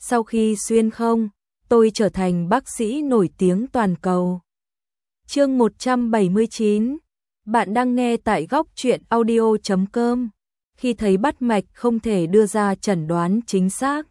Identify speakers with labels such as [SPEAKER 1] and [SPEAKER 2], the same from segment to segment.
[SPEAKER 1] Sau khi xuyên không, tôi trở thành bác sĩ nổi tiếng toàn cầu. Chương 179. Bạn đang nghe tại góc truyện audio.com. Khi thấy bắt mạch không thể đưa ra chẩn đoán chính xác,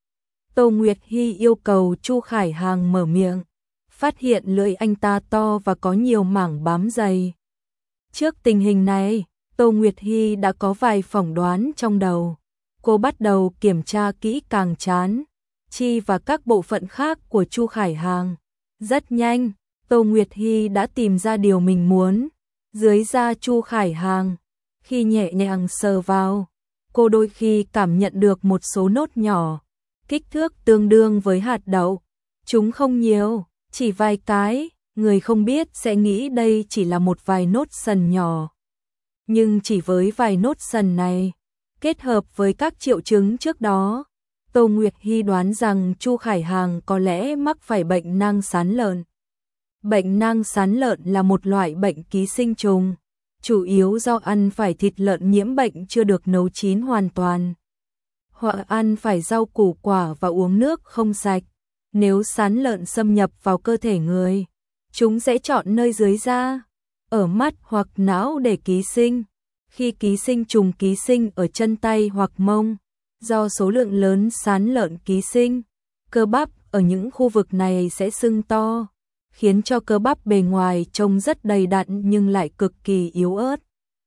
[SPEAKER 1] Tô Nguyệt Hy yêu cầu Chu Khải Hàng mở miệng, phát hiện lưỡi anh ta to và có nhiều mảng bám dày. Trước tình hình này, Tô Nguyệt Hy đã có vài phỏng đoán trong đầu. Cô bắt đầu kiểm tra kỹ càng trán, chi và các bộ phận khác của Chu Khải Hàng. Rất nhanh, Tô Nguyệt Hy đã tìm ra điều mình muốn. Dưới da Chu Khải Hàng, khi nhẹ nhàng sờ vào, cô đôi khi cảm nhận được một số nốt nhỏ, kích thước tương đương với hạt đậu. Chúng không nhiều, chỉ vài cái, người không biết sẽ nghĩ đây chỉ là một vài nốt sần nhỏ. Nhưng chỉ với vài nốt sần này, kết hợp với các triệu chứng trước đó, Tô Nguyệt Hy đoán rằng Chu Khải Hàng có lẽ mắc phải bệnh nang sán lợn. Bệnh nang sán lợn là một loại bệnh ký sinh trùng, chủ yếu do ăn phải thịt lợn nhiễm bệnh chưa được nấu chín hoàn toàn, hoặc ăn phải rau củ quả và uống nước không sạch. Nếu sán lợn xâm nhập vào cơ thể người, chúng sẽ chọn nơi dưới da, ở mắt hoặc não để ký sinh. Khi ký sinh trùng ký sinh ở chân tay hoặc mông, do số lượng lớn sán lợn ký sinh, cơ bắp ở những khu vực này sẽ sưng to, khiến cho cơ bắp bề ngoài trông rất đầy đặn nhưng lại cực kỳ yếu ớt.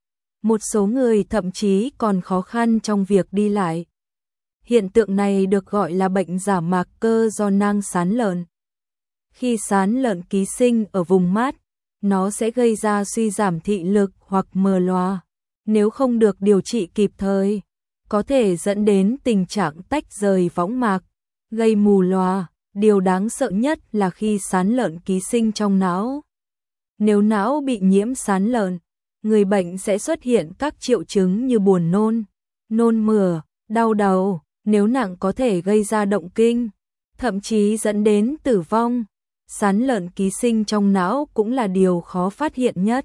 [SPEAKER 1] Một số người thậm chí còn khó khăn trong việc đi lại. Hiện tượng này được gọi là bệnh giả mạc cơ do nang sán lợn. Khi sán lợn ký sinh ở vùng mắt, nó sẽ gây ra suy giảm thị lực hoặc mờ lòa. Nếu không được điều trị kịp thời, có thể dẫn đến tình trạng tách rời võng mạc, gây mù lòa. Điều đáng sợ nhất là khi sán lợn ký sinh trong não. Nếu não bị nhiễm sán lợn, người bệnh sẽ xuất hiện các triệu chứng như buồn nôn, nôn mửa, đau đầu, nếu nặng có thể gây ra động kinh, thậm chí dẫn đến tử vong. Sán lợn ký sinh trong não cũng là điều khó phát hiện nhất.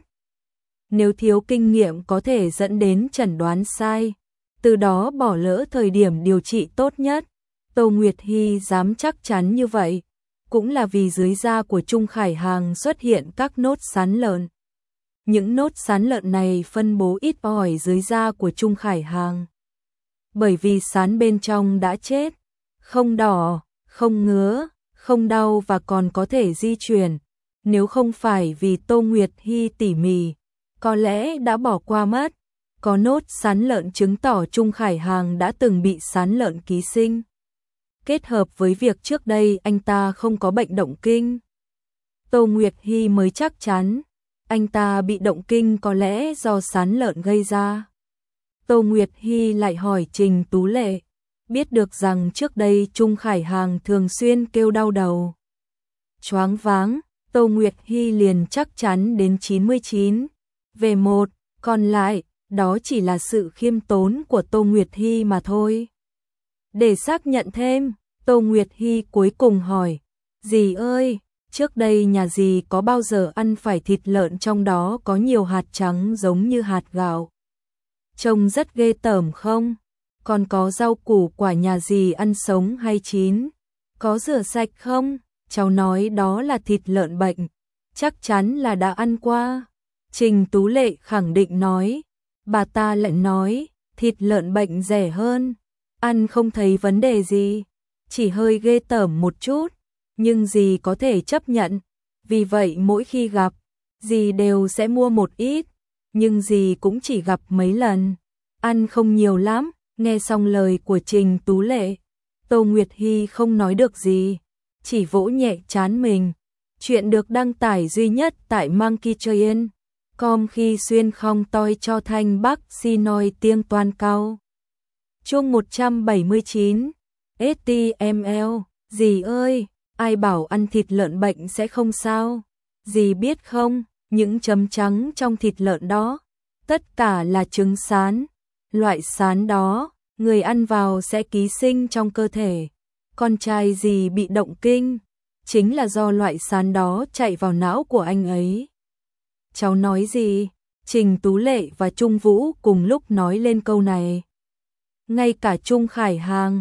[SPEAKER 1] Nếu thiếu kinh nghiệm có thể dẫn đến chẩn đoán sai, từ đó bỏ lỡ thời điểm điều trị tốt nhất. Tô Nguyệt Hy dám chắc chắn như vậy, cũng là vì dưới da của Chu Khải Hàng xuất hiện các nốt sán lợn. Những nốt sán lợn này phân bố ít ỏi dưới da của Chu Khải Hàng. Bởi vì sán bên trong đã chết, không đỏ, không ngứa, không đau và còn có thể di chuyển. Nếu không phải vì Tô Nguyệt Hy tỉ mỉ, có lẽ đã bỏ qua mất. Có nốt sán lợn chứng tỏ Chu Khải Hàng đã từng bị sán lợn ký sinh. Kết hợp với việc trước đây anh ta không có bệnh động kinh, Tô Nguyệt Hy mới chắc chắn anh ta bị động kinh có lẽ do sán lợn gây ra. Tô Nguyệt Hy lại hỏi Trình Tú Lệ, biết được rằng trước đây Chu Khải Hàng thường xuyên kêu đau đầu, choáng váng. Tô Nguyệt Hy liền chắc chắn đến 99/1, còn lại đó chỉ là sự khiêm tốn của Tô Nguyệt Hy mà thôi. Để xác nhận thêm, Tô Nguyệt Hy cuối cùng hỏi, dì ơi, trước đây nhà dì có bao giờ ăn phải thịt lợn trong đó có nhiều hạt trắng giống như hạt gạo? Trông rất ghê tởm không? Còn có rau củ quả nhà dì ăn sống hay chín? Có rửa sạch không? Cháu nói đó là thịt lợn bệnh, chắc chắn là đã ăn qua. Trình Tú Lệ khẳng định nói, bà ta lại nói, thịt lợn bệnh rẻ hơn, ăn không thấy vấn đề gì, chỉ hơi ghê tởm một chút, nhưng dì có thể chấp nhận. Vì vậy mỗi khi gặp, dì đều sẽ mua một ít, nhưng dì cũng chỉ gặp mấy lần, ăn không nhiều lắm. Nghe xong lời của Trình Tú Lệ, Tô Nguyệt Hy không nói được gì, chỉ vỗ nhẹ trán mình. Chuyện được đăng tải duy nhất tại monkeytrain.com khi xuyên không toi cho thanh bắc si nói tiếng toàn cao. Chương 179. HTML. Dì ơi, ai bảo ăn thịt lợn bệnh sẽ không sao? Dì biết không, những chấm trắng trong thịt lợn đó, tất cả là trứng sán. Loại sán đó, người ăn vào sẽ ký sinh trong cơ thể. Con trai dì bị động kinh, chính là do loại sán đó chạy vào não của anh ấy. Cháu nói gì? Trình Tú Lệ và Trung Vũ cùng lúc nói lên câu này. Ngay cả Chu Khải Hàng,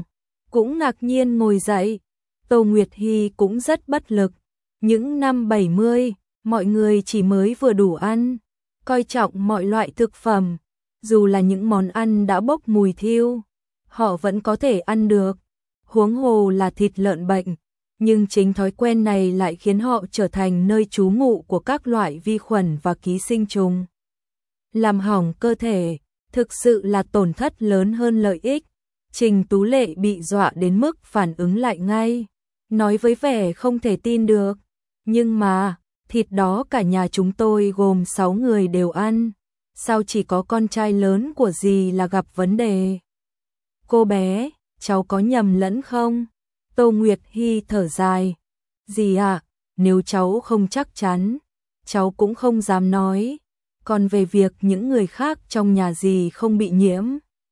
[SPEAKER 1] cũng ngạc nhiên ngồi dậy. Tô Nguyệt Hy cũng rất bất lực. Những năm 70, mọi người chỉ mới vừa đủ ăn, coi trọng mọi loại thực phẩm. Dù là những món ăn đã bốc mùi thiêu, họ vẫn có thể ăn được. Huống hồ là thịt lợn bệnh. Nhưng chính thói quen này lại khiến họ trở thành nơi trú ngụ của các loại vi khuẩn và ký sinh trùng. Làm hỏng cơ thể, thực sự là tổn thất lớn hơn lợi ích. Trình Tú Lệ bị dọa đến mức phản ứng lại ngay, nói với vẻ không thể tin được. Nhưng mà, thịt đó cả nhà chúng tôi gồm 6 người đều ăn, sao chỉ có con trai lớn của dì là gặp vấn đề? Cô bé, cháu có nhầm lẫn không? Tô Nguyệt Hy thở dài. Dì ạ, nếu cháu không chắc chắn, cháu cũng không dám nói. Còn về việc những người khác trong nhà dì không bị nhiễm,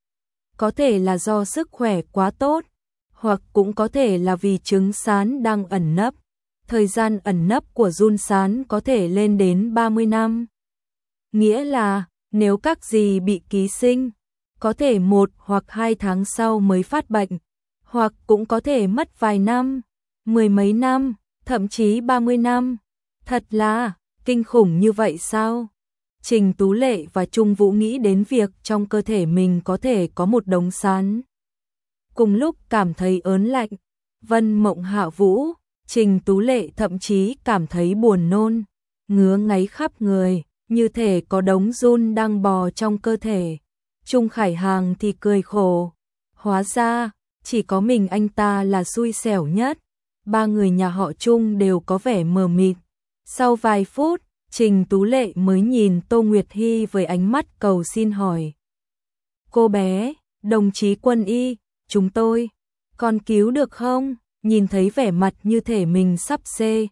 [SPEAKER 1] có thể là do sức khỏe quá tốt, hoặc cũng có thể là vì trứng sán đang ẩn nấp. Thời gian ẩn nấp của giun sán có thể lên đến 30 năm. Nghĩa là, nếu các dì bị ký sinh, có thể 1 hoặc 2 tháng sau mới phát bệnh, hoặc cũng có thể mất vài năm, 10 mấy năm, thậm chí 30 năm. Thật là kinh khủng như vậy sao? Trình Tú Lệ và Trung Vũ nghĩ đến việc trong cơ thể mình có thể có một đống sán. Cùng lúc cảm thấy ớn lạnh, Vân Mộng Hạ Vũ, Trình Tú Lệ thậm chí cảm thấy buồn nôn, ngứa ngáy khắp người, như thể có đống giun đang bò trong cơ thể. Trung Khải Hàng thì cười khổ, hóa ra chỉ có mình anh ta là xui xẻo nhất. 3 người nhà họ Trung đều có vẻ mờ mịt. Sau vài phút, Trình Tú Lệ mới nhìn Tô Nguyệt Hy với ánh mắt cầu xin hỏi. Cô bé, đồng chí quân y, chúng tôi, còn cứu được không? Nhìn thấy vẻ mặt như thể mình sắp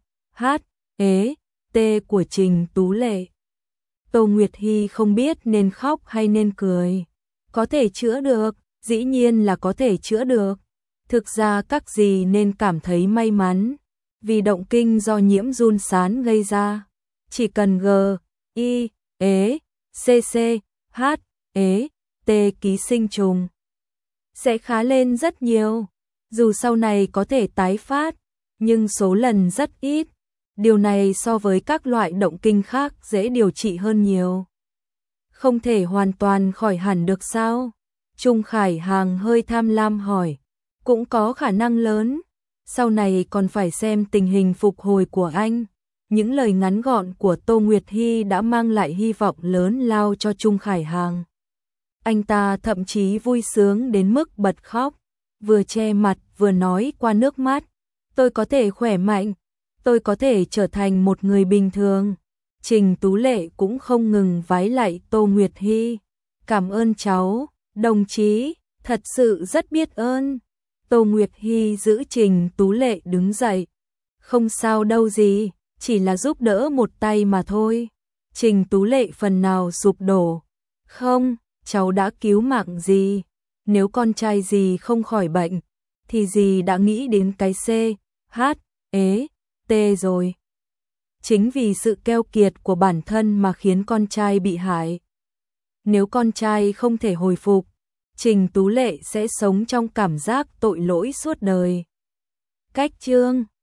[SPEAKER 1] CHT của Trình Tú Lệ, Tô Nguyệt Hy không biết nên khóc hay nên cười. Có thể chữa được, dĩ nhiên là có thể chữa được. Thực ra các dì nên cảm thấy may mắn, vì động kinh do nhiễm giun sán gây ra. Chỉ cần G.I.E.C.C.H.E.T ký sinh trùng sẽ khá lên rất nhiều. Dù sau này có thể tái phát, nhưng số lần rất ít. Điều này so với các loại động kinh khác dễ điều trị hơn nhiều. Không thể hoàn toàn khỏi hẳn được sao? Trung Khải Hàng hơi tham lam hỏi. Cũng có khả năng lớn. Sau này còn phải xem tình hình phục hồi của anh. Những lời ngắn gọn của Tô Nguyệt Hy đã mang lại hy vọng lớn lao cho Trung Khải Hàng. Anh ta thậm chí vui sướng đến mức bật khóc, vừa che mặt vừa nói qua nước mắt. Tôi có thể khỏe mạnh, tôi có thể trở thành một người bình thường. Trình Tú Lệ cũng không ngừng vái lạy Tô Nguyệt Hy. Cảm ơn cháu, đồng chí, thật sự rất biết ơn. Tô Nguyệt Hy giữ Trình Tú Lệ đứng dậy. Không sao đâu gì, chỉ là giúp đỡ một tay mà thôi. Trình Tú Lệ phần nào sụp đổ. Không, cháu đã cứu mạng dì. Nếu con trai dì không khỏi bệnh, thì dì đã nghĩ đến cái CHT rồi. Chính vì sự keo kiệt của bản thân mà khiến con trai bị hại. Nếu con trai không thể hồi phục, Trình Tú Lệ sẽ sống trong cảm giác tội lỗi suốt đời. Cách chương